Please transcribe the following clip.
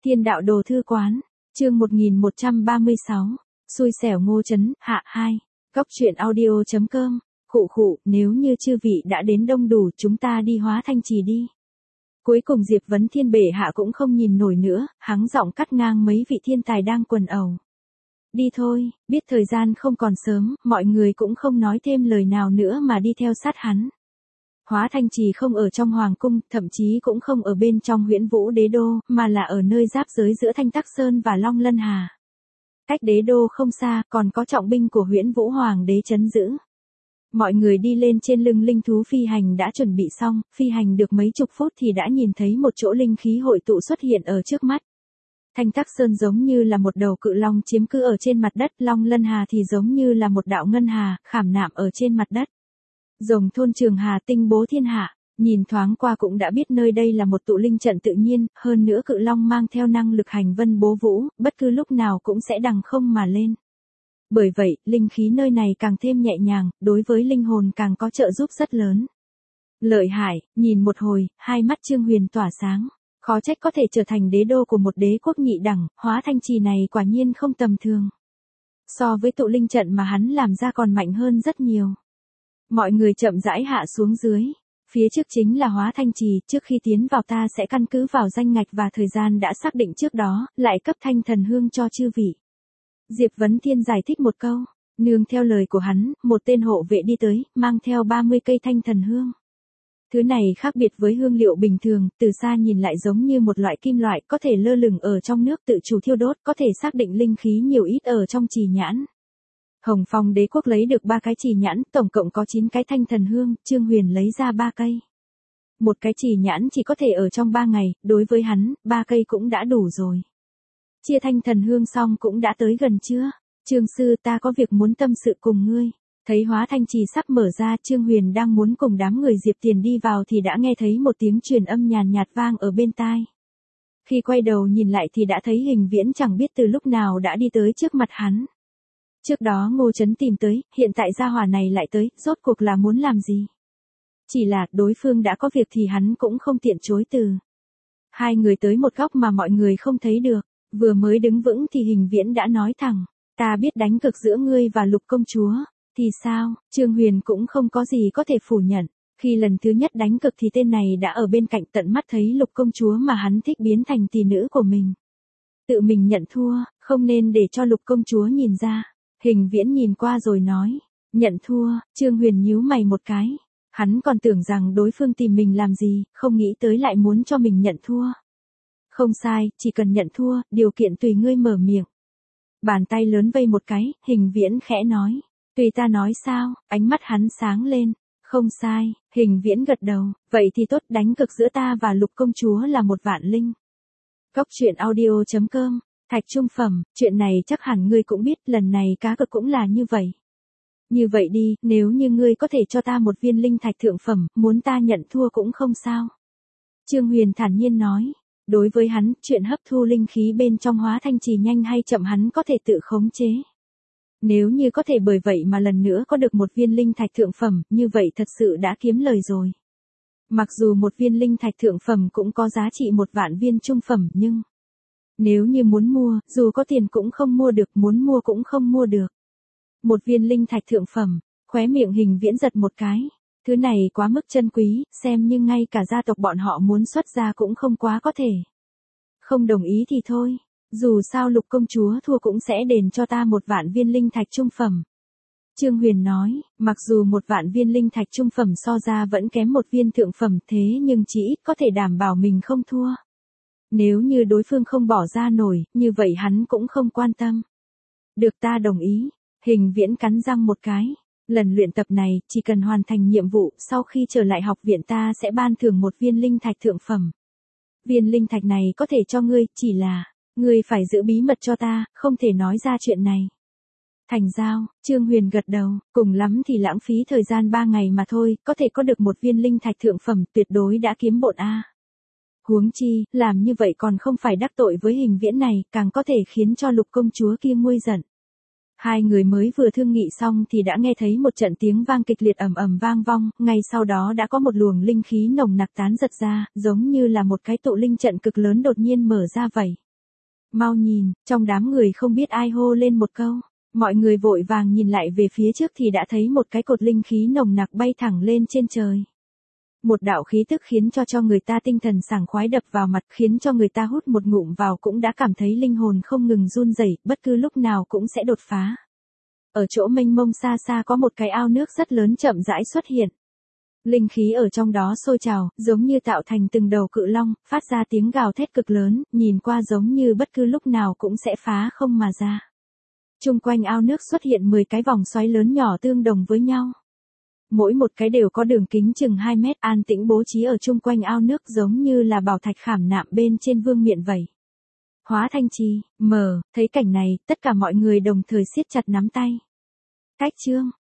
Thiên đạo đồ thư quán, chương 1136, xui xẻo Ngô Chấn, hạ 2, góc truyện audio.com, khụ, nếu như chư vị đã đến đông đủ chúng ta đi Hóa Thanh Trì đi. Cuối cùng Diệp Vấn Thiên bệ hạ cũng không nhìn nổi nữa, hắng giọng cắt ngang mấy vị thiên tài đang quần ẩu. Đi thôi, biết thời gian không còn sớm, mọi người cũng không nói thêm lời nào nữa mà đi theo sát hắn. Hóa Thanh Trì không ở trong hoàng cung, thậm chí cũng không ở bên trong Huyễn Vũ Đế Đô, mà là ở nơi giáp giới giữa Thanh Tắc Sơn và Long Lân Hà. Cách đế đô không xa, còn có trọng binh của Huyễn Vũ Hoàng đế trấn giữ. Mọi người đi lên trên lưng linh thú phi hành đã chuẩn bị xong, phi hành được mấy chục phút thì đã nhìn thấy một chỗ linh khí hội tụ xuất hiện ở trước mắt. Thanh Tắc Sơn giống như là một đầu cự long chiếm cứ ở trên mặt đất, Long Lân Hà thì giống như là một đạo ngân hà, khảm nạm ở trên mặt đất. Rồng thôn Trường Hà tinh bố thiên hạ, nhìn thoáng qua cũng đã biết nơi đây là một tụ linh trận tự nhiên, hơn nữa cự long mang theo năng lực hành vân bố vũ, bất cứ lúc nào cũng sẽ đằng không mà lên. Bởi vậy, linh khí nơi này càng thêm nhẹ nhàng, đối với linh hồn càng có trợ giúp rất lớn. Lợi hại, nhìn một hồi, hai mắt Trương Huyền tỏa sáng, khó trách có thể trở thành đế đô của một đế quốc nhị đẳng, Hóa Thanh Trì này quả nhiên không tầm thường. So với tụ linh trận mà hắn làm ra còn mạnh hơn rất nhiều. Mọi người chậm rãi hạ xuống dưới. Phía trước chính là Hóa Thanh Trì, trước khi tiến vào ta sẽ căn cứ vào danh ngạch và thời gian đã xác định trước đó, lại cấp thanh thần hương cho chư vị. Diệp Vấn Thiên giải thích một câu, nương theo lời của hắn, một tên hộ vệ đi tới, mang theo 30 cây thanh thần hương. Thứ này khác biệt với hương liệu bình thường, từ xa nhìn lại giống như một loại kim loại có thể lơ lửng ở trong nước tự chủ thiêu đốt, có thể xác định linh khí nhiều ít ở trong trì nhãn. Hồng Phong đế quốc lấy được 3 cái trì nhãn, tổng cộng có 9 cái thanh thần hương, Trương Huyền lấy ra 3 cây. Một cái trì nhãn chỉ có thể ở trong 3 ngày, đối với hắn, 3 cây cũng đã đủ rồi. Chia thanh thần hương xong cũng đã tới gần chưa? Trương sư ta có việc muốn tâm sự cùng ngươi. Thấy Hóa Thanh Trì sắp mở ra, Trương Huyền đang muốn cùng đám người Diệp Tiền đi vào thì đã nghe thấy một tiếng truyền âm nhàn nhạt vang ở bên tai. Khi quay đầu nhìn lại thì đã thấy Hình Viễn chẳng biết từ lúc nào đã đi tới trước mặt hắn. Trước đó Ngô Chấn tìm tới, hiện tại gia hỏa này lại tới, rốt cuộc là muốn làm gì? Chỉ là đối phương đã có việc thì hắn cũng không tiện chối từ. Hai người tới một góc mà mọi người không thấy được, vừa mới đứng vững thì Hình Viễn đã nói thẳng, ta biết đánh cực giữa ngươi và Lục công chúa, thì sao? Trương Huyền cũng không có gì có thể phủ nhận, khi lần thứ nhất đánh cực thì tên này đã ở bên cạnh tận mắt thấy Lục công chúa mà hắn thích biến thành tỷ nữ của mình. Tự mình nhận thua, không nên để cho Lục công chúa nhìn ra. Hình Viễn nhìn qua rồi nói, nhận thua, Trương Huyền nhíu mày một cái. Hắn còn tưởng rằng đối phương tìm mình làm gì, không nghĩ tới lại muốn cho mình nhận thua. Không sai, chỉ cần nhận thua, điều kiện tùy ngươi mở miệng. Bàn tay lớn vây một cái, Hình Viễn khẽ nói, tùy ta nói sao, ánh mắt hắn sáng lên. Không sai, Hình Viễn gật đầu, vậy thì tốt, đánh cực giữa ta và Lục công chúa là một vạn linh. Góc truyện audio.com. Thạch trung phẩm, chuyện này chắc hẳn ngươi cũng biết, lần này cá cược cũng là như vậy. Như vậy đi, nếu như ngươi có thể cho ta một viên linh thạch thượng phẩm, muốn ta nhận thua cũng không sao. Trương Huyền thản nhiên nói, đối với hắn, chuyện hấp thu linh khí bên trong Hóa Thanh Trì nhanh hay chậm hắn có thể tự khống chế. Nếu như có thể bởi vậy mà lần nữa có được một viên linh thạch thượng phẩm, như vậy thật sự đã kiếm lời rồi. Mặc dù một viên linh thạch thượng phẩm cũng có giá trị 1 vạn viên trung phẩm nhưng... Nếu như muốn mua, dù có tiền cũng không mua được, muốn mua cũng không mua được. Một viên linh thạch thượng phẩm, khóe miệng Hình Viễn giật một cái. Thứ này quá mức chân quý, xem như ngay cả gia tộc bọn họ muốn xuất ra cũng không quá có thể. Không đồng ý thì thôi, dù sao Lục công chúa thua cũng sẽ đền cho ta 1 vạn viên linh thạch trung phẩm. Trương Huyền nói, mặc dù 1 vạn viên linh thạch trung phẩm so ra vẫn kém 1 viên thượng phẩm thế nhưng chỉ ít có thể đảm bảo mình không thua. Nếu như đối phương không bỏ ra nổi, như vậy hắn cũng không quan tâm. Được, ta đồng ý. Hình Viễn cắn răng một cái. Lần luyện tập này, chỉ cần hoàn thành nhiệm vụ, sau khi trở lại học viện ta sẽ ban thưởng 1 viên linh thạch thượng phẩm. Viên linh thạch này có thể cho ngươi, chỉ là, ngươi phải giữ bí mật cho ta, không thể nói ra chuyện này. Thành giao, Trương Huyền gật đầu, cùng lắm thì lãng phí thời gian 3 ngày mà thôi, có thể có được 1 viên linh thạch thượng phẩm, tuyệt đối đã kiếm bộn a. Huống chi, làm như vậy còn không phải đắc tội với Hình Viễn này, càng có thể khiến cho Lục công chúa kia nguôi giận. Hai người mới vừa thương nghị xong thì đã nghe thấy một trận tiếng vang kịch liệt ầm ầm vang vong, ngay sau đó đã có một luồng linh khí nồng nặc tán giật ra, giống như là một cái tụ linh trận cực lớn đột nhiên mở ra vậy. Mau nhìn, trong đám người không biết ai hô lên một câu. Mọi người vội vàng nhìn lại về phía trước thì đã thấy một cái cột linh khí nồng nặc bay thẳng lên trên trời. Một đạo khí tức khiến cho người ta tinh thần sảng khoái đập vào mặt, khiến cho người ta hút một ngụm vào cũng đã cảm thấy linh hồn không ngừng run rẩy, bất cứ lúc nào cũng sẽ đột phá. Ở chỗ mênh mông xa xa có một cái ao nước rất lớn chậm rãi xuất hiện. Linh khí ở trong đó sôi trào, giống như tạo thành từng đầu cự long, phát ra tiếng gào thét cực lớn, nhìn qua giống như bất cứ lúc nào cũng sẽ phá không mà ra. Chung quanh ao nước xuất hiện 10 cái vòng xoáy lớn nhỏ tương đồng với nhau. Mỗi một cái đều có đường kính chừng 2 mét, an tĩnh bố trí ở chung quanh ao nước giống như là bảo thạch khảm nạm bên trên vương miện vậy. Hóa Thanh Trì, thấy cảnh này, tất cả mọi người đồng thời siết chặt nắm tay. Cách chương